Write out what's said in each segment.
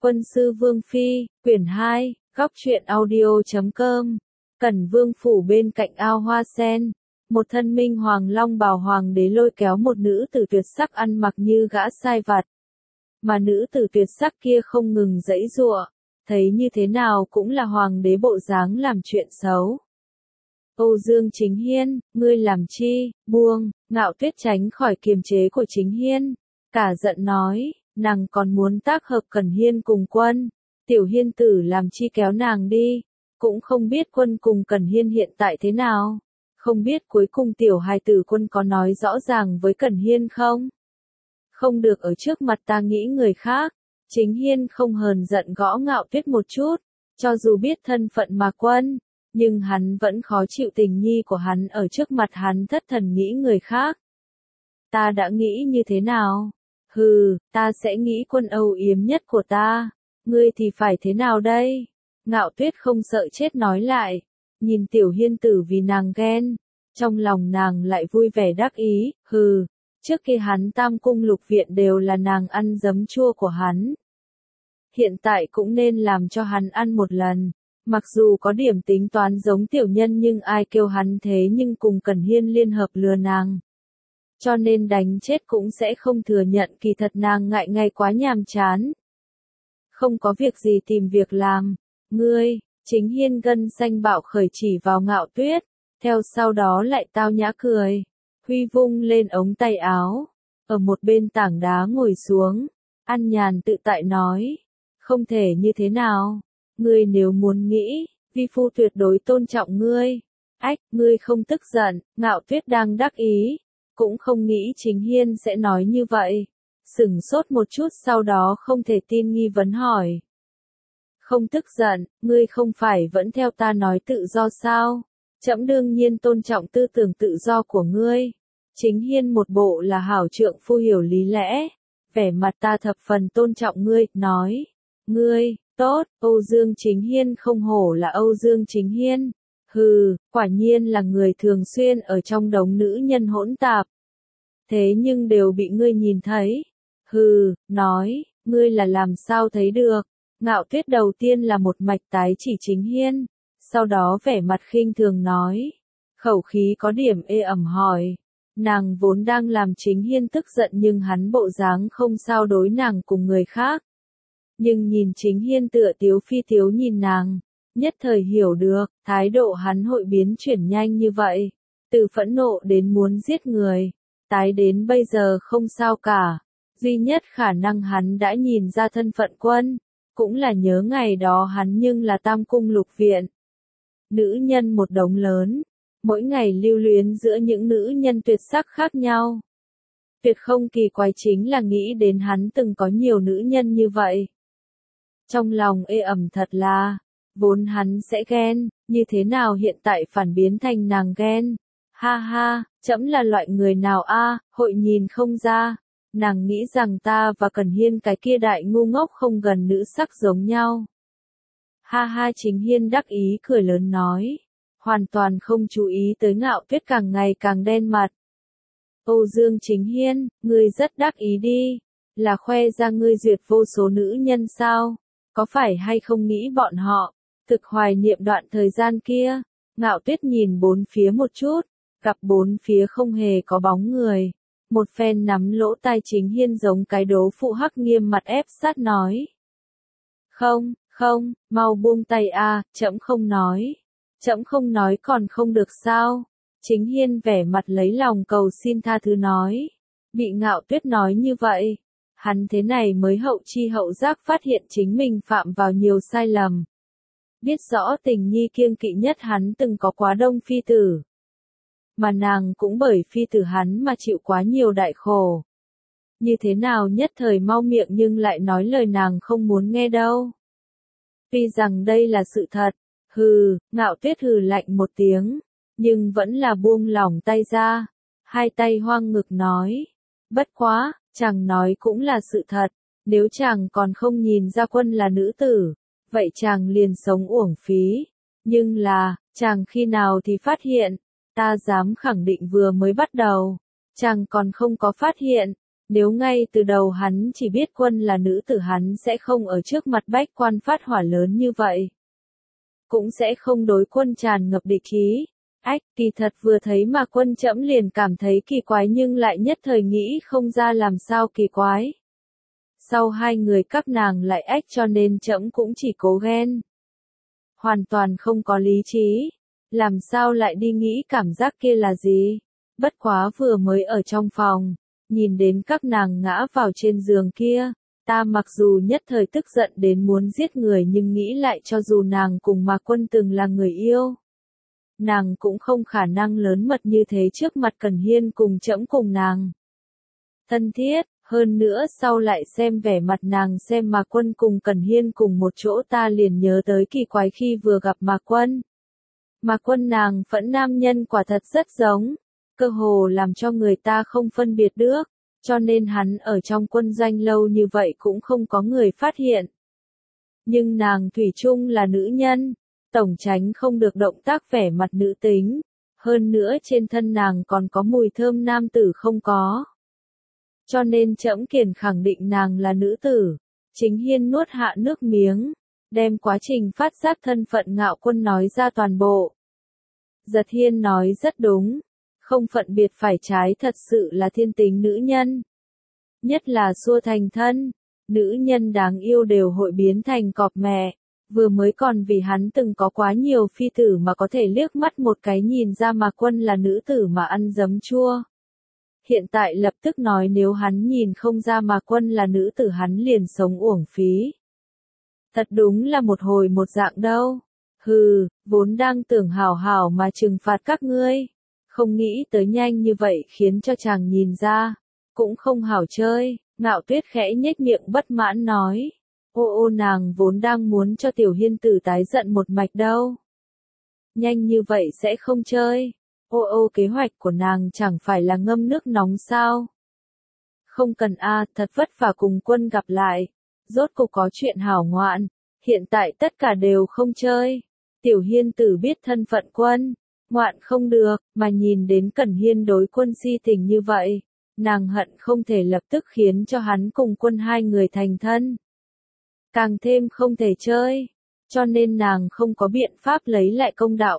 Quân sư Vương Phi, quyển 2, góc truyện audio.com. Cẩn Vương phủ bên cạnh ao hoa sen, một thân minh hoàng long bào hoàng đế lôi kéo một nữ tử tuyệt sắc ăn mặc như gã sai vặt. Mà nữ tử tuyệt sắc kia không ngừng giãy giụa, thấy như thế nào cũng là hoàng đế bộ dáng làm chuyện xấu. Âu Dương Chính Hiên, ngươi làm chi, buông, Ngạo Tuyết tránh khỏi kiềm chế của Chính Hiên, cả giận nói, nàng còn muốn tác hợp Cẩn Hiên cùng quân, tiểu hiên tử làm chi kéo nàng đi, cũng không biết quân cùng Cẩn Hiên hiện tại thế nào, không biết cuối cùng tiểu hài tử quân có nói rõ ràng với Cẩn Hiên không? Không được ở trước mặt ta nghĩ người khác. Chính Hiên không hờn giận gõ Ngạo Tuyết một chút, cho dù biết thân phận mà quân, nhưng hắn vẫn khó chịu tình nhi của hắn ở trước mặt hắn thất thần nghĩ người khác. Ta đã nghĩ như thế nào? Hừ, ta sẽ nghĩ quân âu yếm nhất của ta, ngươi thì phải thế nào đây? Ngạo Tuyết không sợ chết nói lại, nhìn tiểu hiên tử vì nàng ghen, trong lòng nàng lại vui vẻ đắc ý, hừ, trước kia hắn tam cung lục viện đều là nàng ăn giấm chua của hắn. Hiện tại cũng nên làm cho hắn ăn một lần, mặc dù có điểm tính toán giống tiểu nhân nhưng ai kêu hắn thế nhưng cùng Cẩn Hiên liên hợp lừa nàng. Cho nên đánh chết cũng sẽ không thừa nhận kỳ thật nàng ngại ngay quá nhàm chán. Không có việc gì tìm việc làm, ngươi, Chính Hiên gân xanh bạo khởi chỉ vào Ngạo Tuyết, theo sau đó lại tao nhã cười, huy vung lên ống tay áo, ở một bên tảng đá ngồi xuống, ăn nhàn tự tại nói, không thể như thế nào, ngươi nếu muốn nghĩ, vi phu tuyệt đối tôn trọng ngươi, ách, ngươi không tức giận, Ngạo Tuyết đang đắc ý, cũng không nghĩ Chính Hiên sẽ nói như vậy, sửng sốt một chút sau đó không thể tin nghi vấn hỏi. Không tức giận, ngươi không phải vẫn theo ta nói tự do sao? Trẫm đương nhiên tôn trọng tư tưởng tự do của ngươi. Chính Hiên một bộ là hảo trượng phu hiểu lý lẽ, vẻ mặt ta thập phần tôn trọng ngươi, nói, ngươi, tốt, Âu Dương Chính Hiên không hổ là Âu Dương Chính Hiên. Hừ, quả nhiên là người thường xuyên ở trong đống nữ nhân hỗn tạp. Thế nhưng đều bị ngươi nhìn thấy. Hừ, nói, ngươi là làm sao thấy được. Ngạo Tuyết đầu tiên là một mạch tái chỉ Chính Hiên, sau đó vẻ mặt khinh thường nói. Khẩu khí có điểm ê ẩm hỏi. Nàng vốn đang làm Chính Hiên tức giận nhưng hắn bộ dáng không sao đối nàng cùng người khác. Nhưng nhìn Chính Hiên tựa tiếu phi tiếu nhìn nàng. Nhất thời hiểu được, thái độ hắn hội biến chuyển nhanh như vậy, từ phẫn nộ đến muốn giết người, tái đến bây giờ không sao cả, duy nhất khả năng hắn đã nhìn ra thân phận quân, cũng là nhớ ngày đó hắn nhưng là tam cung lục viện. Nữ nhân một đống lớn, mỗi ngày lưu luyến giữa những nữ nhân tuyệt sắc khác nhau. Tuyệt không kỳ quái chính là nghĩ đến hắn từng có nhiều nữ nhân như vậy. Trong lòng ê ẩm thật là, vốn hắn sẽ ghen, như thế nào hiện tại phản biến thành nàng ghen. Ha ha, trẫm là loại người nào a, hội nhìn không ra. Nàng nghĩ rằng ta và Cẩn Hiên cái kia đại ngu ngốc không gần nữ sắc giống nhau. Ha ha, Chính Hiên đắc ý cười lớn nói, hoàn toàn không chú ý tới Ngạo Tuyết càng ngày càng đen mặt. Âu Dương Chính Hiên, ngươi rất đắc ý đi, là khoe ra ngươi duyệt vô số nữ nhân sao, có phải hay không nghĩ bọn họ, thực hoài niệm đoạn thời gian kia. Ngạo Tuyết nhìn bốn phía một chút, gặp bốn phía không hề có bóng người. Một phen nắm lỗ tai Chính Hiên giống cái đố phụ hắc nghiêm mặt ép sát nói. Không, không, mau buông tay a, trẫm không nói. Trẫm không nói còn không được sao? Chính Hiên vẻ mặt lấy lòng cầu xin tha thứ nói. Bị Ngạo Tuyết nói như vậy, hắn thế này mới hậu chi hậu giác phát hiện chính mình phạm vào nhiều sai lầm. Biết rõ tình nhi kiêng kỵ nhất hắn từng có quá đông phi tử. Mà nàng cũng bởi phi tử hắn mà chịu quá nhiều đại khổ. Như thế nào nhất thời mau miệng nhưng lại nói lời nàng không muốn nghe đâu. Tuy rằng đây là sự thật, hừ, Ngạo Tuyết hừ lạnh một tiếng, nhưng vẫn là buông lỏng tay ra, hai tay hoang ngực nói. Bất quá, chàng nói cũng là sự thật, nếu chàng còn không nhìn ra quân là nữ tử, vậy chàng liền sống uổng phí. Nhưng là, chàng khi nào thì phát hiện, ta dám khẳng định vừa mới bắt đầu, chàng còn không có phát hiện, Nếu ngay từ đầu hắn chỉ biết Quân là nữ tử hắn sẽ không ở trước mặt bách quan phát hỏa lớn như vậy. Cũng sẽ không đối Quân tràn ngập địch ý. Kỳ thật vừa thấy mà Quân trẫm liền cảm thấy kỳ quái nhưng lại nhất thời nghĩ không ra làm sao kỳ quái. Sau hai người các nàng lại cho nên trẫm cũng chỉ cố ghen. Hoàn toàn không có lý trí. Làm sao lại đi nghĩ cảm giác kia là gì? Bất quá vừa mới ở trong phòng, nhìn đến các nàng ngã vào trên giường kia, ta mặc dù nhất thời tức giận đến muốn giết người nhưng nghĩ lại cho dù nàng cùng Mạc Quân từng là người yêu. Nàng cũng không khả năng lớn mật như thế trước mặt Cẩn Hiên cùng trẫm cùng nàng. Thân thiết, hơn nữa sau lại xem vẻ mặt nàng xem Mạc Quân cùng Cẩn Hiên cùng một chỗ ta liền nhớ tới kỳ quái khi vừa gặp Mạc Quân. Mạc Quân nàng phẫn nam nhân quả thật rất giống, cơ hồ làm cho người ta không phân biệt được, cho nên hắn ở trong quân doanh lâu như vậy cũng không có người phát hiện. Nhưng nàng thủy chung là nữ nhân, tổng tránh không được động tác vẻ mặt nữ tính, hơn nữa trên thân nàng còn có mùi thơm nam tử không có. Cho nên trẫm kiền khẳng định nàng là nữ tử. Chính Hiên nuốt hạ nước miếng, đem quá trình phát giác thân phận Ngạo Quân nói ra toàn bộ. Giật Hiên nói rất đúng, không phận biệt phải trái thật sự là thiên tính nữ nhân. Nhất là xua thành thân, nữ nhân đáng yêu đều hội biến thành cọp mẹ, vừa mới còn vì hắn từng có quá nhiều phi tử mà có thể liếc mắt một cái nhìn ra Mạc Quân là nữ tử mà ăn giấm chua. Hiện tại lập tức nói nếu hắn nhìn không ra Mạc Quân là nữ tử hắn liền sống uổng phí. Thật đúng là một hồi một dạng đâu. Hừ, vốn đang tưởng hảo hảo mà trừng phạt các ngươi. Không nghĩ tới nhanh như vậy khiến cho chàng nhìn ra. Cũng không hảo chơi, Ngạo Tuyết khẽ nhếch miệng bất mãn nói. Ô nàng vốn đang muốn cho Tiểu Hiên tử tái giận một mạch đâu. Nhanh như vậy sẽ không chơi. Kế hoạch của nàng chẳng phải là ngâm nước nóng sao? Không cần thật vất vả cùng Quân gặp lại. Rốt cục có chuyện hảo ngoạn, hiện tại tất cả đều không chơi. Tiểu Hiên tử biết thân phận Quân, ngoạn không được, mà nhìn đến Cẩn Hiên đối Quân si tình như vậy, nàng hận không thể lập tức khiến cho hắn cùng Quân hai người thành thân. Càng thêm không thể chơi, cho nên nàng không có biện pháp lấy lại công đạo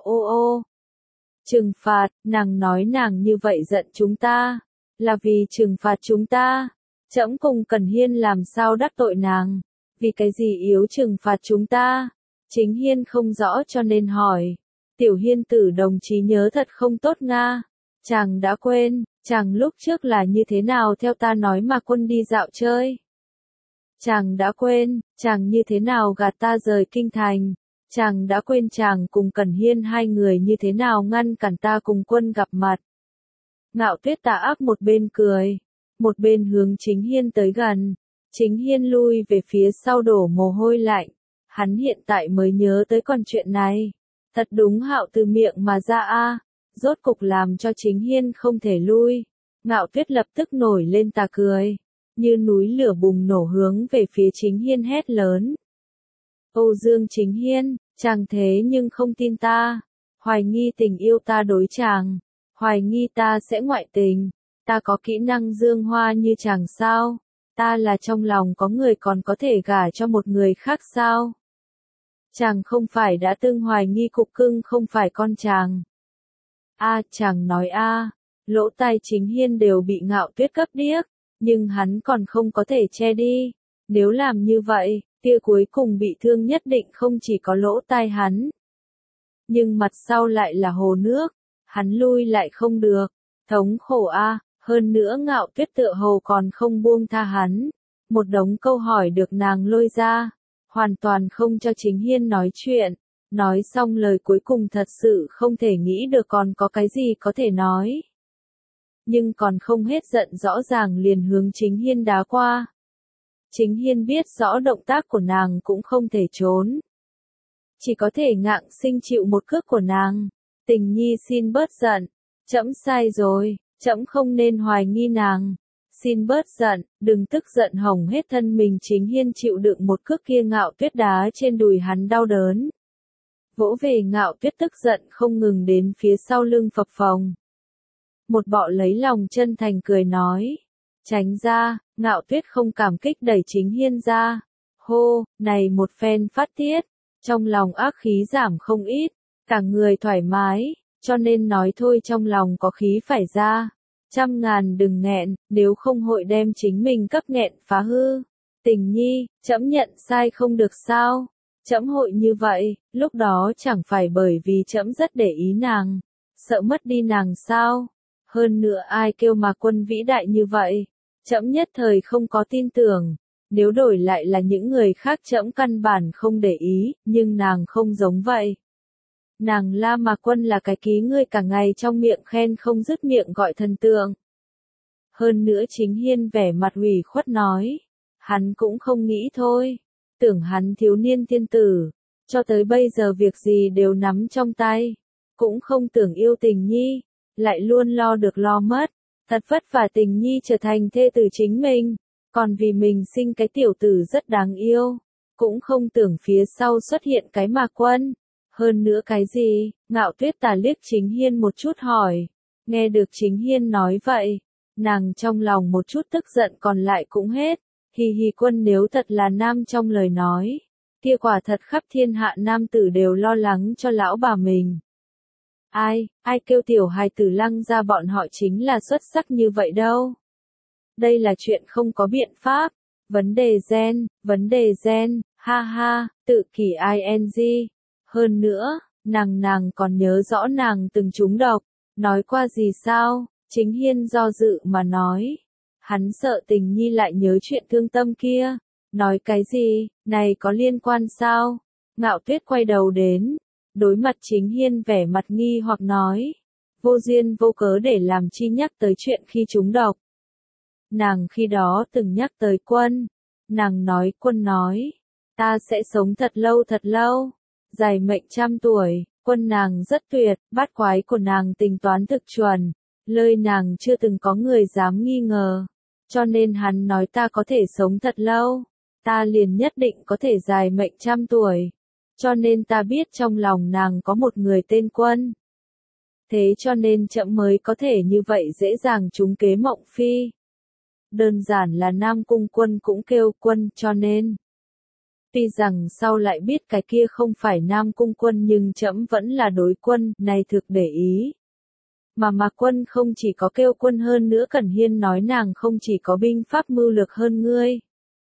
Trừng phạt, nàng nói nàng như vậy giận chúng ta, là vì trừng phạt chúng ta. Trẫm cùng Cẩn Hiên làm sao đắc tội nàng, vì cái gì yếu trừng phạt chúng ta. Chính Hiên không rõ cho nên hỏi, Tiểu Hiên tử đồng chí nhớ thật không tốt nga. Chàng đã quên, chàng lúc trước là như thế nào theo ta nói mà Quân đi dạo chơi. Chàng đã quên, chàng như thế nào gạt ta rời kinh thành. Chàng đã quên chàng cùng Cẩn Hiên hai người như thế nào ngăn cản ta cùng Quân gặp mặt. Ngạo Tuyết tà ác một bên cười, một bên hướng Chính Hiên tới gần. Chính Hiên lui về phía sau đổ mồ hôi lạnh. Hắn hiện tại mới nhớ tới con chuyện này. Thật đúng hạo từ miệng mà ra rốt cục làm cho Chính Hiên không thể lui. Ngạo Tuyết lập tức nổi lên tà cười, như núi lửa bùng nổ hướng về phía Chính Hiên hét lớn. Âu Dương Chính Hiên, chàng thế nhưng không tin ta, hoài nghi tình yêu ta đối chàng, hoài nghi ta sẽ ngoại tình, ta có kỹ năng dương hoa như chàng sao, ta là trong lòng có người còn có thể gả cho một người khác sao. Chàng không phải đã từng hoài nghi Cục Cưng không phải con chàng. Chàng nói lỗ tai Chính Hiên đều bị Ngạo Tuyết cấp điếc, nhưng hắn còn không có thể che đi. Nếu làm như vậy, tia cuối cùng bị thương nhất định không chỉ có lỗ tai hắn. Nhưng mặt sau lại là hồ nước, hắn lui lại không được, thống khổ hơn nữa Ngạo Tuyết tựa hồ còn không buông tha hắn. Một đống câu hỏi được nàng lôi ra, hoàn toàn không cho Chính Hiên nói chuyện. Nói xong lời cuối cùng thật sự không thể nghĩ được còn có cái gì có thể nói. Nhưng còn không hết giận rõ ràng liền hướng Chính Hiên đá qua. Chính Hiên biết rõ động tác của nàng cũng không thể trốn. Chỉ có thể ngạng sinh chịu một cước của nàng. Tình nhi xin bớt giận. Trẫm sai rồi, trẫm không nên hoài nghi nàng. Xin bớt giận, đừng tức giận hỏng hết thân mình. Chính Hiên chịu đựng một cước kia Ngạo Tuyết đá trên đùi hắn đau đớn. Vỗ về Ngạo Tuyết tức giận không ngừng đến phía sau lưng phập phồng. Một bọ lấy lòng chân thành cười nói. Tránh ra, Ngạo Tuyết không cảm kích đẩy Chính Hiên ra. Hô, này một phen phát tiết, trong lòng ác khí giảm không ít, cả người thoải mái, cho nên nói thôi trong lòng có khí phải ra. Trăm ngàn đừng nghẹn, nếu không hội đem chính mình cấp nghẹn phá hư. Tình nhi, trẫm nhận sai không được sao? Trẫm hội như vậy, lúc đó chẳng phải bởi vì trẫm rất để ý nàng, sợ mất đi nàng sao? Hơn nữa ai kêu mà quân vĩ đại như vậy? Trẫm nhất thời không có tin tưởng. Nếu đổi lại là những người khác trẫm căn bản không để ý, nhưng nàng không giống vậy. Nàng La Mạc Quân là cái ký ngươi cả ngày trong miệng khen không dứt miệng gọi thần tượng. Hơn nữa Chính Hiên vẻ mặt ủy khuất nói, hắn cũng không nghĩ thôi, tưởng hắn thiếu niên tiên tử, cho tới bây giờ việc gì đều nắm trong tay, cũng không tưởng yêu Tình nhi, lại luôn lo được lo mất, thật vất vả Tình nhi trở thành thê tử chính mình, còn vì mình sinh cái tiểu tử rất đáng yêu, cũng không tưởng phía sau xuất hiện cái Mạc Quân. Hơn nữa cái gì? Ngạo Tuyết tà liếc Chính Hiên một chút hỏi. Nghe được Chính Hiên nói vậy, nàng trong lòng một chút tức giận còn lại cũng hết. Hì hì Quân nếu thật là nam trong lời nói, kia quả thật khắp thiên hạ nam tử đều lo lắng cho lão bà mình. Ai kêu tiểu hài tử Lăng ra bọn họ chính là xuất sắc như vậy đâu. Đây là chuyện không có biện pháp. Vấn đề gen, ha ha, tự kỷ ing. Hơn nữa, nàng còn nhớ rõ nàng từng trúng độc, nói qua gì sao? Chính Hiên do dự mà nói. Hắn sợ Tình nhi lại nhớ chuyện thương tâm kia. Nói cái gì, này có liên quan sao? Ngạo Tuyết quay đầu đến, đối mặt Chính Hiên vẻ mặt nghi hoặc nói. Vô duyên vô cớ để làm chi nhắc tới chuyện khi trúng độc. Nàng khi đó từng nhắc tới Quân. Nàng nói Quân nói, ta sẽ sống thật lâu. Dài mệnh 100 tuổi, Quân nàng rất tuyệt, bát quái của nàng tính toán thực chuẩn, lời nàng chưa từng có người dám nghi ngờ, cho nên hắn nói ta có thể sống thật lâu, ta liền nhất định có thể dài mệnh 100 tuổi, cho nên ta biết trong lòng nàng có một người tên Quân. Thế cho nên trẫm mới có thể như vậy dễ dàng trúng kế mộng phi. Đơn giản là Nam Cung Quân cũng kêu Quân cho nên. Tuy rằng sau lại biết cái kia không phải Nam Cung Quân nhưng trẫm vẫn là đối Quân, này thực để ý. Mà Mạc Quân không chỉ có kêu Quân hơn nữa Cẩn Hiên nói nàng không chỉ có binh pháp mưu lược hơn ngươi.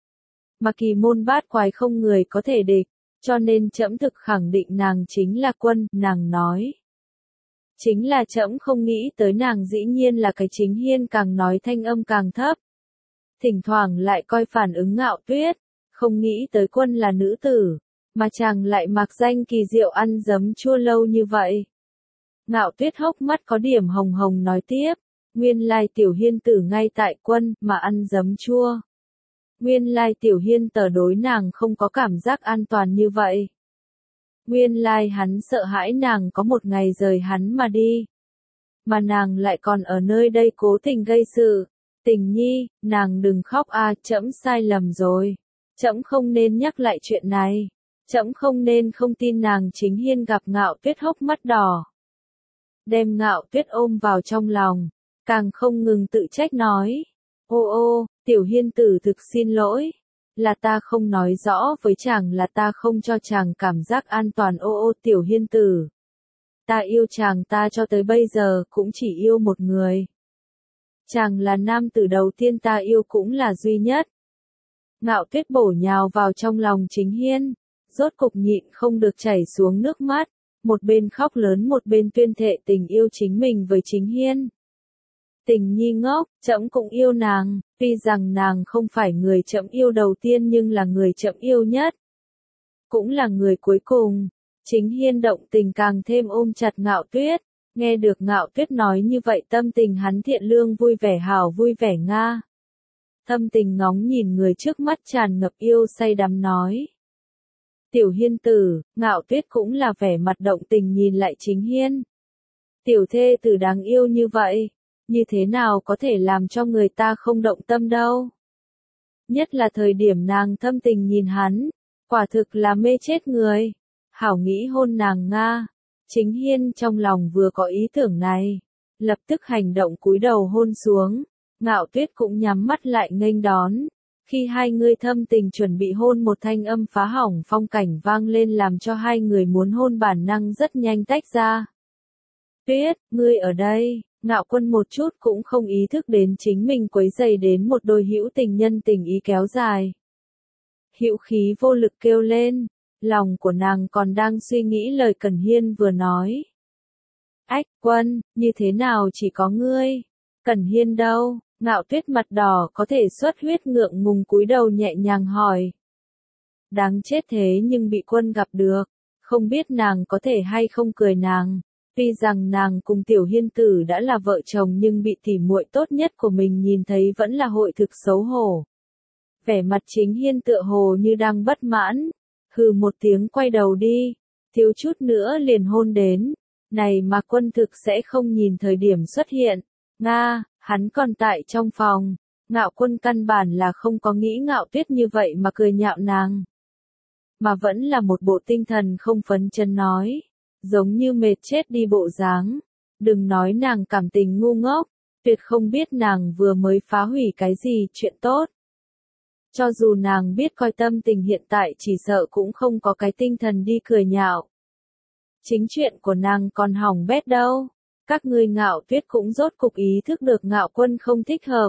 Mà kỳ môn bát quái không người có thể địch, cho nên trẫm thực khẳng định nàng chính là Quân, nàng nói. Chính là trẫm không nghĩ tới nàng dĩ nhiên là cái Chính Hiên càng nói thanh âm càng thấp. Thỉnh thoảng lại coi phản ứng Ngạo Tuyết. Không nghĩ tới Quân là nữ tử, mà chàng lại mặc danh kỳ diệu ăn giấm chua lâu như vậy. Ngạo Tuyết hốc mắt có điểm hồng hồng nói tiếp, nguyên lai tiểu hiên tử ngay tại Quân mà ăn giấm chua. Nguyên lai tiểu hiên tờ đối nàng không có cảm giác an toàn như vậy. Nguyên lai hắn sợ hãi nàng có một ngày rời hắn mà đi. Mà nàng lại còn ở nơi đây cố tình gây sự. Tình nhi, nàng đừng khóc trẫm sai lầm rồi. Trẫm không nên nhắc lại chuyện này. Trẫm không nên không tin nàng. Chính Hiên gặp Ngạo Tuyết hốc mắt đỏ. Đem Ngạo Tuyết ôm vào trong lòng. Càng không ngừng tự trách nói. Ô, tiểu hiên tử thực xin lỗi. Là ta không nói rõ với chàng, là ta không cho chàng cảm giác an toàn. Ô tiểu hiên tử. Ta yêu chàng, ta cho tới bây giờ cũng chỉ yêu một người. Chàng là nam tử đầu tiên ta yêu cũng là duy nhất. Ngạo Tuyết bổ nhào vào trong lòng Chính Hiên, rốt cục nhịn không được chảy xuống nước mắt, một bên khóc lớn một bên tuyên thệ tình yêu chính mình với Chính Hiên. Tình nhi ngốc, trẫm cũng yêu nàng, tuy rằng nàng không phải người trẫm yêu đầu tiên nhưng là người trẫm yêu nhất. Cũng là người cuối cùng. Chính Hiên động tình càng thêm ôm chặt Ngạo Tuyết, nghe được Ngạo Tuyết nói như vậy tâm tình hắn thiện lương vui vẻ hảo vui vẻ nga. Thâm tình ngóng nhìn người trước mắt tràn ngập yêu say đắm nói. Tiểu Hiên tử, Ngạo Tuyết cũng là vẻ mặt động tình nhìn lại Chính Hiên. Tiểu thê tử đáng yêu như vậy, như thế nào có thể làm cho người ta không động tâm đâu. Nhất là thời điểm nàng thâm tình nhìn hắn, quả thực là mê chết người. Hảo nghĩ hôn nàng nga. Chính Hiên trong lòng vừa có ý tưởng này, lập tức hành động cúi đầu hôn xuống. Ngạo Tuyết cũng nhắm mắt lại nghênh đón. Khi hai người thâm tình chuẩn bị hôn, một thanh âm phá hỏng phong cảnh vang lên làm cho hai người muốn hôn bản năng rất nhanh tách ra. Tuyết, ngươi ở đây. Ngạo Quân một chút cũng không ý thức đến chính mình quấy rầy đến một đôi hữu tình nhân tình ý kéo dài. Hữu khí vô lực kêu lên, lòng của nàng còn đang suy nghĩ lời Cẩn Hiên vừa nói. Ách, Quân, như thế nào chỉ có ngươi? Cẩn Hiên đâu? Ngạo Tuyết mặt đỏ có thể xuất huyết ngượng ngùng cúi đầu nhẹ nhàng hỏi. Đáng chết thế nhưng bị Quân gặp được, không biết nàng có thể hay không cười nàng. Tuy rằng nàng cùng Tiểu Hiên Tử đã là vợ chồng nhưng bị tỉ muội tốt nhất của mình nhìn thấy vẫn là hội thực xấu hổ. Vẻ mặt Chính Hiên tựa hồ như đang bất mãn, hừ một tiếng quay đầu đi, thiếu chút nữa liền hôn đến. Này mà Quân thực sẽ không nhìn thời điểm xuất hiện. Nga, hắn còn tại trong phòng. Ngạo Quân căn bản là không có nghĩ Ngạo Tuyết như vậy mà cười nhạo nàng. Mà vẫn là một bộ tinh thần không phấn chấn nói. Giống như mệt chết đi bộ dáng. Đừng nói nàng cảm tình ngu ngốc, tuyệt không biết nàng vừa mới phá hủy cái gì chuyện tốt. Cho dù nàng biết coi tâm tình hiện tại chỉ sợ cũng không có cái tinh thần đi cười nhạo. Chính chuyện của nàng còn hỏng bét đâu. Các ngươi. Ngạo Tuyết cũng rốt cục ý thức được Ngạo Quân không thích hợp.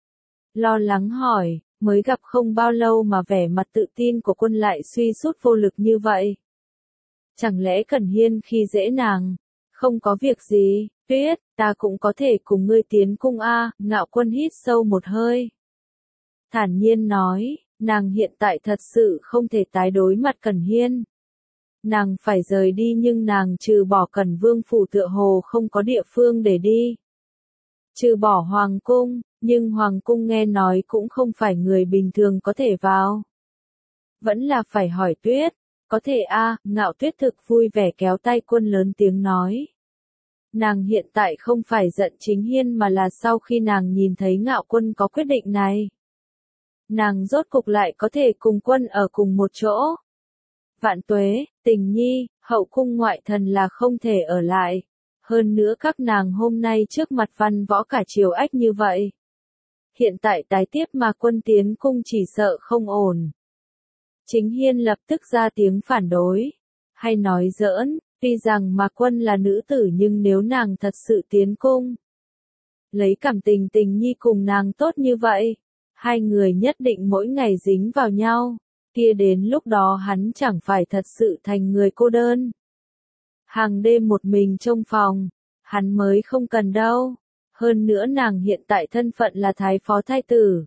Lo lắng hỏi, mới gặp không bao lâu mà vẻ mặt tự tin của Quân lại suy sút vô lực như vậy. Chẳng lẽ Cẩn Hiên khi dễ nàng? Không có việc gì, Tuyết, ta cũng có thể cùng ngươi tiến cung a. Ngạo Quân hít sâu một hơi. Thản nhiên nói, nàng hiện tại thật sự không thể tái đối mặt Cẩn Hiên. Nàng phải rời đi nhưng nàng trừ bỏ Cẩn Vương phủ tựa hồ không có địa phương để đi. Trừ bỏ Hoàng cung, nhưng Hoàng cung nghe nói cũng không phải người bình thường có thể vào. Vẫn là phải hỏi Tuyết. Có thể a. Ngạo Tuyết thực vui vẻ kéo tay Quân lớn tiếng nói. Nàng hiện tại không phải giận Chính Hiên mà là sau khi nàng nhìn thấy Ngạo Quân có quyết định này. Nàng rốt cục lại có thể cùng Quân ở cùng một chỗ. Vạn tuế, Tình Nhi, hậu cung ngoại thần là không thể ở lại. Hơn nữa các nàng hôm nay trước mặt văn võ cả triều ách như vậy. Hiện tại tái tiếp mà Quân tiến cung chỉ sợ không ổn. Chính Hiên lập tức ra tiếng phản đối. Hay nói giỡn, tuy rằng mà Quân là nữ tử nhưng nếu nàng thật sự tiến cung. Lấy cảm tình Tình Nhi cùng nàng tốt như vậy. Hai người nhất định mỗi ngày dính vào nhau. Kia đến lúc đó hắn chẳng phải thật sự thành người cô đơn. Hàng đêm một mình trong phòng. Hắn mới không cần đâu. Hơn nữa nàng hiện tại thân phận là thái phó thái tử.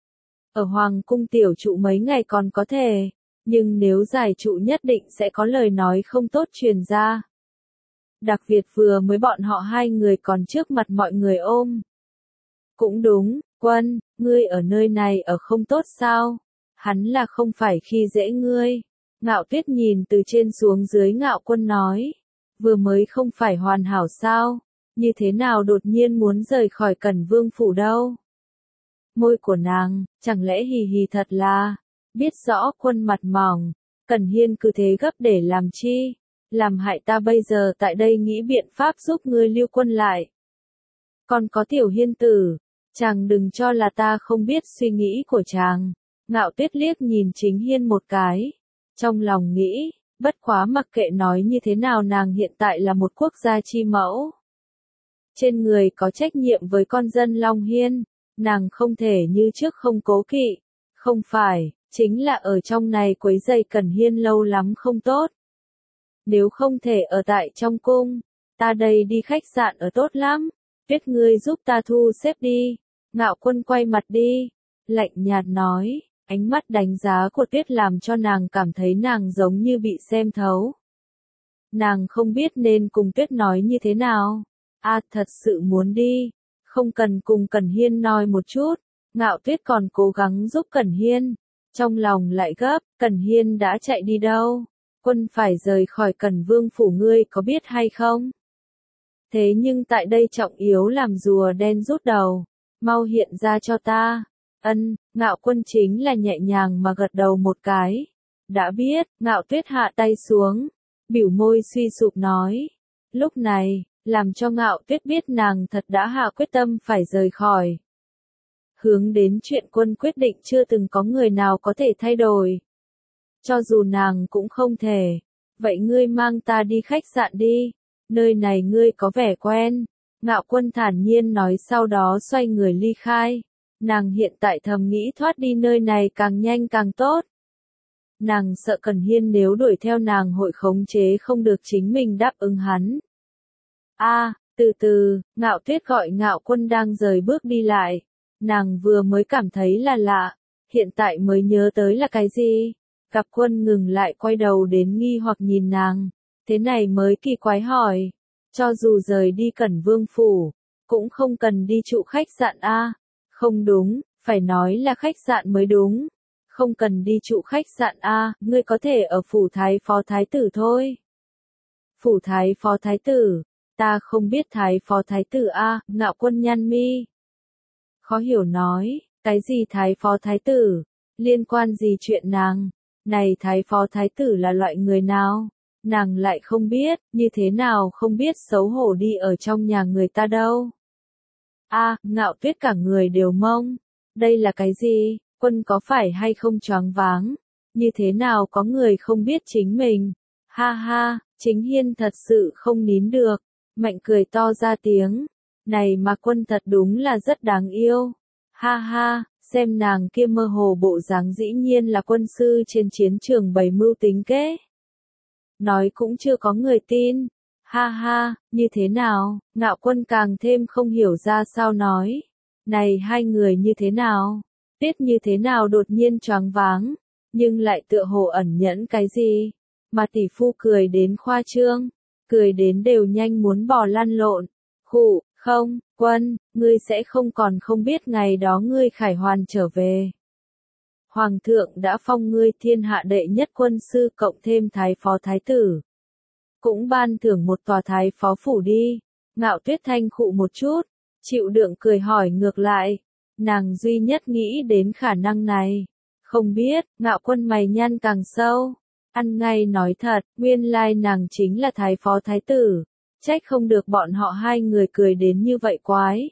Ở Hoàng cung tiểu trụ mấy ngày còn có thể. Nhưng nếu giải trụ nhất định sẽ có lời nói không tốt truyền ra. Đặc biệt vừa mới bọn họ hai người còn trước mặt mọi người ôm. Cũng đúng, Quân, ngươi ở nơi này ở không tốt sao? Hắn là không phải khi dễ ngươi. Ngạo Tuyết nhìn từ trên xuống dưới Ngạo Quân nói. Vừa mới không phải hoàn hảo sao? Như thế nào đột nhiên muốn rời khỏi Cẩn Vương phủ đâu? Môi của nàng, chẳng lẽ hì hì thật là, biết rõ Quân mặt mỏng, Cẩn Hiên cứ thế gấp để làm chi? Làm hại ta bây giờ tại đây nghĩ biện pháp giúp ngươi lưu Quân lại. Còn có Tiểu Hiên Tử, chàng đừng cho là ta không biết suy nghĩ của chàng. Ngạo Tuyết liếc nhìn Chính Hiên một cái. Trong lòng nghĩ, bất quá mặc kệ nói như thế nào nàng hiện tại là một quốc gia chi mẫu. Trên người có trách nhiệm với con dân Long Hiên, nàng không thể như trước không cố kỵ. Không phải, chính là ở trong này quấy rầy Cẩn Hiên lâu lắm không tốt. Nếu không thể ở tại trong cung, ta đây đi khách sạn ở tốt lắm. Tuyết ngươi giúp ta thu xếp đi. Ngạo Quân quay mặt đi, lạnh nhạt nói. Ánh mắt đánh giá của Tuyết làm cho nàng cảm thấy nàng giống như bị xem thấu. Nàng không biết nên cùng Tuyết nói như thế nào. Thật sự muốn đi. Không cần cùng Cẩn Hiên nói một chút. Ngạo Tuyết còn cố gắng giúp Cẩn Hiên. Trong lòng lại gấp, Cẩn Hiên đã chạy đi đâu? Quân phải rời khỏi Cẩn Vương phủ ngươi có biết hay không? Thế nhưng tại đây trọng yếu làm rùa đen rút đầu. Mau hiện ra cho ta. Ngạo Quân chính là nhẹ nhàng mà gật đầu một cái. Đã biết, Ngạo Tuyết hạ tay xuống. Biểu môi suy sụp nói. Lúc này, làm cho Ngạo Tuyết biết nàng thật đã hạ quyết tâm phải rời khỏi. hướng đến chuyện quân quyết định chưa từng có người nào có thể thay đổi. Cho dù nàng cũng không thể. Vậy ngươi mang ta đi khách sạn đi, nơi này ngươi có vẻ quen. Ngạo Quân thản nhiên nói sau đó xoay người ly khai. Nàng hiện tại thầm nghĩ thoát đi nơi này càng nhanh càng tốt. Nàng sợ Cẩn Hiên nếu đuổi theo nàng hội khống chế không được chính mình đáp ứng hắn. Từ từ, Ngạo Tuyết gọi Ngạo Quân đang rời bước đi lại. Nàng vừa mới cảm thấy là lạ, hiện tại mới nhớ tới là cái gì. Gặp Quân ngừng lại quay đầu đến nghi hoặc nhìn nàng, thế này mới kỳ quái hỏi. Cho dù rời đi Cẩn Vương Phủ, cũng không cần đi trụ khách sạn a. Không đúng, phải nói là khách sạn mới đúng. Không cần đi trụ khách sạn a, ngươi có thể ở phủ Thái Phó Thái Tử thôi. Phủ Thái Phó Thái Tử, ta không biết Thái Phó Thái Tử a. Ngạo Quân nhăn mi. Khó hiểu nói, cái gì Thái Phó Thái Tử, liên quan gì chuyện nàng, này Thái Phó Thái Tử là loại người nào, nàng lại không biết, như thế nào không biết xấu hổ đi ở trong nhà người ta đâu. Ngạo Tuyết cả người đều mông, đây là cái gì, Quân có phải hay không choáng váng, như thế nào có người không biết chính mình, ha ha, Chính Hiên thật sự không nín được, mạnh cười to ra tiếng, này mà Quân thật đúng là rất đáng yêu, ha ha, xem nàng kia mơ hồ bộ dáng dĩ nhiên là quân sư trên chiến trường bày mưu tính kế. Nói cũng chưa có người tin, ha ha, như thế nào, Ngạo Quân càng thêm không hiểu ra sao nói, này hai người như thế nào, Tiết như thế nào đột nhiên choáng váng, nhưng lại tựa hồ ẩn nhẫn cái gì, mà tỷ phu cười đến khoa trương, cười đến đều nhanh muốn bò lăn lộn, khụ, không, Quân, ngươi sẽ không còn không biết ngày đó ngươi khải hoàn trở về. Hoàng thượng đã phong ngươi thiên hạ đệ nhất quân sư cộng thêm Thái Phó Thái Tử. Cũng ban thưởng một tòa Thái Phó phủ đi. Ngạo Tuyết thanh khụ một chút, chịu đựng cười hỏi ngược lại. Nàng duy nhất nghĩ đến khả năng này. Không biết, Ngạo Quân mày nhăn càng sâu. Ăn ngay nói thật, nguyên lai nàng chính là Thái Phó Thái Tử. Trách không được bọn họ hai người cười đến như vậy quái.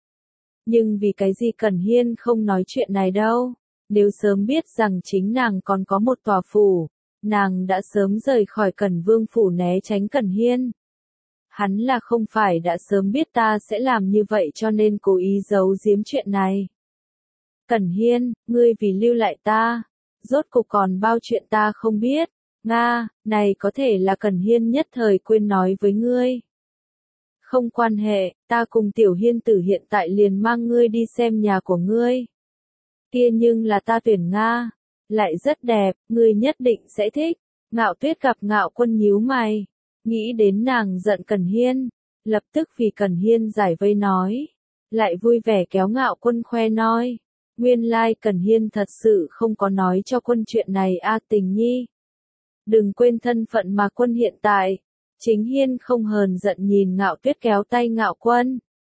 Nhưng vì cái gì Cẩn Hiên không nói chuyện này đâu. Nếu sớm biết rằng chính nàng còn có một tòa phủ, nàng đã sớm rời khỏi Cẩn Vương Phủ né tránh Cẩn Hiên. Hắn là không phải đã sớm biết ta sẽ làm như vậy cho nên cố ý giấu giếm chuyện này. Cẩn Hiên, ngươi vì lưu lại ta, rốt cục còn bao chuyện ta không biết. Nga, này có thể là Cẩn Hiên nhất thời quên nói với ngươi. Không quan hệ, ta cùng Tiểu Hiên Tử hiện tại liền mang ngươi đi xem nhà của ngươi. Kia nhưng là ta tuyển Nga, lại rất đẹp, ngươi nhất định sẽ thích. Ngạo Tuyết gặp Ngạo Quân nhíu mày, nghĩ đến nàng giận Cẩn Hiên, lập tức vì Cẩn Hiên giải vây nói, lại vui vẻ kéo Ngạo Quân khoe nói, nguyên lai Cẩn Hiên thật sự không có nói cho Quân chuyện này Tình nhi. Đừng quên thân phận mà Quân hiện tại. Chính Hiên không hờn giận nhìn Ngạo Tuyết kéo tay Ngạo Quân.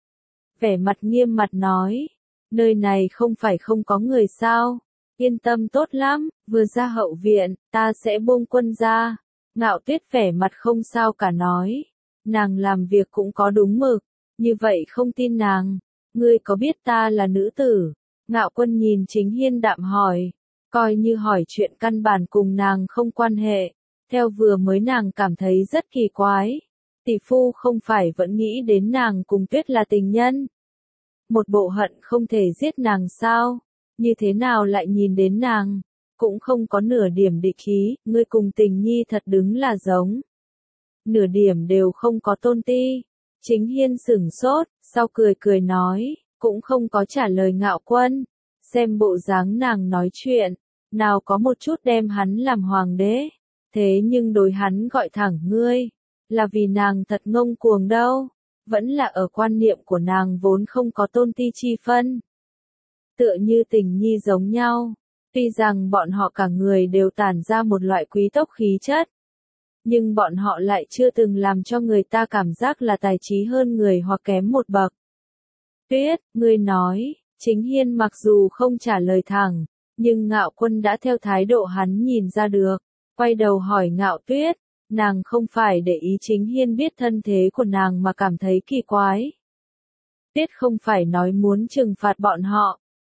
Vẻ mặt nghiêm mặt nói, nơi này không phải không có người sao, yên tâm tốt lắm, vừa ra hậu viện, ta sẽ buông Quân ra. Ngạo Tuyết vẻ mặt không sao cả nói, nàng làm việc cũng có đúng mực, như vậy không tin nàng, ngươi có biết ta là nữ tử? Ngạo Quân nhìn Chính Hiên đạm hỏi, coi như hỏi chuyện căn bản cùng nàng không quan hệ. Theo vừa mới nàng cảm thấy rất kỳ quái. Tỷ phu không phải vẫn nghĩ đến nàng cùng Tuyết là tình nhân. Một bộ hận không thể giết nàng sao? Như thế nào lại nhìn đến nàng? Cũng không có nửa điểm địch khí, ngươi cùng Tình nhi thật đứng là giống. Nửa điểm đều không có tôn ti. Chính Hiên sửng sốt, sau cười cười nói, cũng không có trả lời Ngạo Quân. Xem bộ dáng nàng nói chuyện, nào có một chút đem hắn làm hoàng đế. Thế nhưng đối hắn gọi thẳng ngươi, là vì nàng thật ngông cuồng đâu, vẫn là ở quan niệm của nàng vốn không có tôn ti chi phân. Tựa như Tình nhi giống nhau, tuy rằng bọn họ cả người đều tản ra một loại quý tộc khí chất, nhưng bọn họ lại chưa từng làm cho người ta cảm giác là tài trí hơn người hoặc kém một bậc. Tuyết, ngươi nói, Chính Hiên mặc dù không trả lời thẳng, nhưng Ngạo Quân đã theo thái độ hắn nhìn ra được. Quay đầu hỏi Ngạo Tuyết, nàng không phải để ý Chính Hiên biết thân thế của nàng mà cảm thấy kỳ quái. Tuyết không phải nói muốn trừng phạt bọn họ,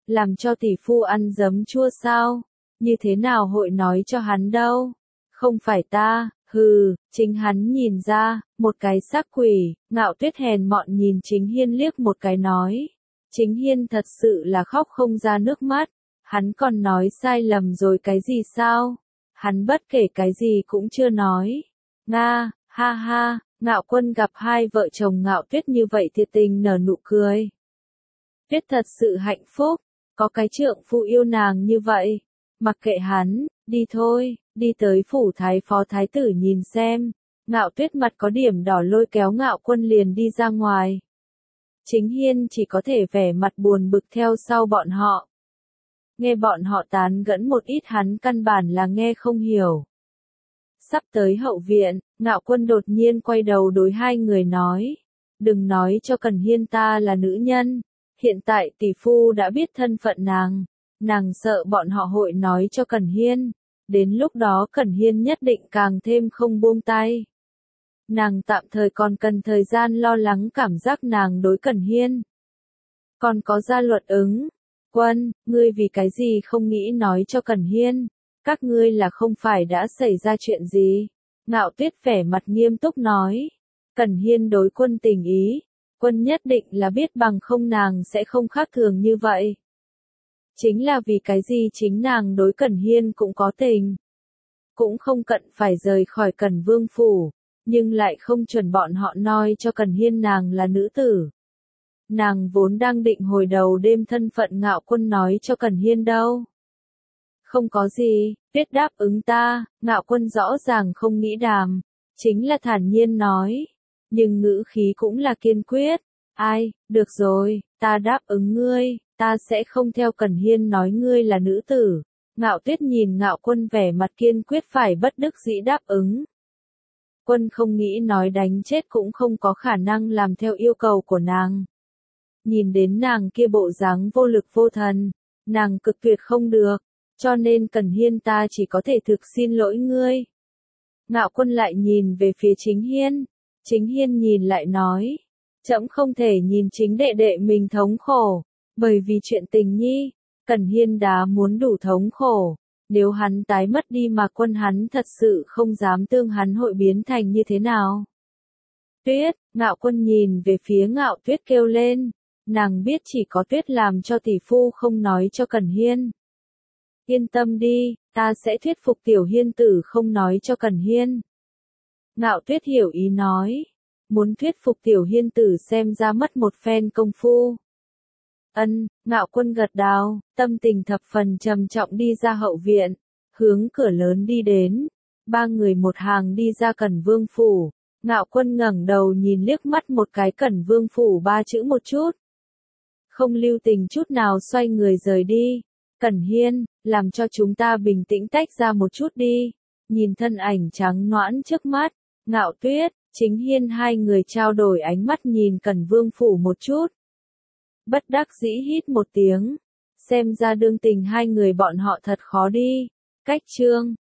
làm cho tỷ phu ăn giấm chua sao? Như thế nào hội nói cho hắn đâu? Không phải ta, hừ, chính hắn nhìn ra, một cái xác quỷ. Ngạo Tuyết hèn mọn nhìn Chính Hiên liếc một cái nói. Chính Hiên thật sự là khóc không ra nước mắt, hắn còn nói sai lầm rồi cái gì sao? Hắn bất kể cái gì cũng chưa nói. Nga, ha ha, Ngạo Quân gặp hai vợ chồng Ngạo Tuyết như vậy thiệt tình nở nụ cười. Tuyết thật sự hạnh phúc, có cái trượng phu yêu nàng như vậy. Mặc kệ hắn, đi thôi, đi tới phủ thái phó thái tử nhìn xem. Ngạo Tuyết mặt có điểm đỏ lôi kéo Ngạo Quân liền đi ra ngoài. Chính Hiên chỉ có thể vẻ mặt buồn bực theo sau bọn họ. Nghe bọn họ tán gẫu một ít hắn căn bản là nghe không hiểu. Sắp tới hậu viện, Ngạo Quân đột nhiên quay đầu đối hai người nói. Đừng nói cho Cẩn Hiên ta là nữ nhân. Hiện tại tỷ phu đã biết thân phận nàng sợ bọn họ hội nói cho Cẩn Hiên. Đến lúc đó Cẩn Hiên nhất định càng thêm không buông tay. Nàng tạm thời còn cần thời gian lo lắng cảm giác nàng đối Cẩn Hiên. Còn có gia luật ứng. Quân, ngươi vì cái gì không nghĩ nói cho Cẩn Hiên? Các ngươi là không phải đã xảy ra chuyện gì? Ngạo Tuyết vẻ mặt nghiêm túc nói. Cẩn Hiên đối quân tình ý. Quân nhất định là biết bằng không nàng sẽ không khác thường như vậy. Chính là vì cái gì chính nàng đối Cẩn Hiên cũng có tình. Cũng không cần phải rời khỏi Cẩn Vương phủ, nhưng lại không chuẩn bọn họ nói cho Cẩn Hiên nàng là nữ tử. Nàng vốn đang định hồi đầu đêm thân phận Ngạo Quân nói cho Cẩn Hiên đâu. Không có gì, Tuyết đáp ứng ta, Ngạo Quân rõ ràng không nghĩ đàm, chính là thản nhiên nói. Nhưng ngữ khí cũng là kiên quyết. Ai, được rồi, ta đáp ứng ngươi, ta sẽ không theo Cẩn Hiên nói ngươi là nữ tử. Ngạo Tuyết nhìn Ngạo Quân vẻ mặt kiên quyết phải bất đắc dĩ đáp ứng. Quân không nghĩ nói đánh chết cũng không có khả năng làm theo yêu cầu của nàng. Nhìn đến nàng kia bộ dáng vô lực vô thần, nàng cực tuyệt không được, cho nên Cẩn Hiên ta chỉ có thể thực xin lỗi ngươi. Ngạo Quân lại nhìn về phía Chính Hiên. Chính Hiên nhìn lại nói, trẫm không thể nhìn chính đệ đệ mình thống khổ, bởi vì chuyện tình nhi, Cẩn Hiên đã muốn đủ thống khổ, nếu hắn tái mất đi mà Quân hắn thật sự không dám tương hắn hội biến thành như thế nào. Tuyết, Ngạo Quân nhìn về phía Ngạo Tuyết kêu lên, nàng biết chỉ có Tuyết làm cho tỷ phu không nói cho Cẩn Hiên. Yên tâm đi, ta sẽ thuyết phục tiểu Hiên tử không nói cho Cẩn Hiên. Ngạo Tuyết hiểu ý nói, muốn thuyết phục tiểu Hiên tử xem ra mất một phen công phu. Ngạo Quân gật đầu, tâm tình thập phần trầm trọng đi ra hậu viện, hướng cửa lớn đi đến. Ba người một hàng đi ra Cẩn Vương phủ. Ngạo Quân ngẩng đầu nhìn liếc mắt một cái Cẩn Vương phủ ba chữ một chút. Không lưu tình chút nào xoay người rời đi. Cẩn Hiên, làm cho chúng ta bình tĩnh tách ra một chút đi. Nhìn thân ảnh trắng nõn trước mắt, Ngạo Tuyết, Chính Hiên hai người trao đổi ánh mắt nhìn Cẩn Vương phủ một chút. Bất đắc dĩ hít một tiếng. Xem ra đương tình hai người bọn họ thật khó đi. Cách chương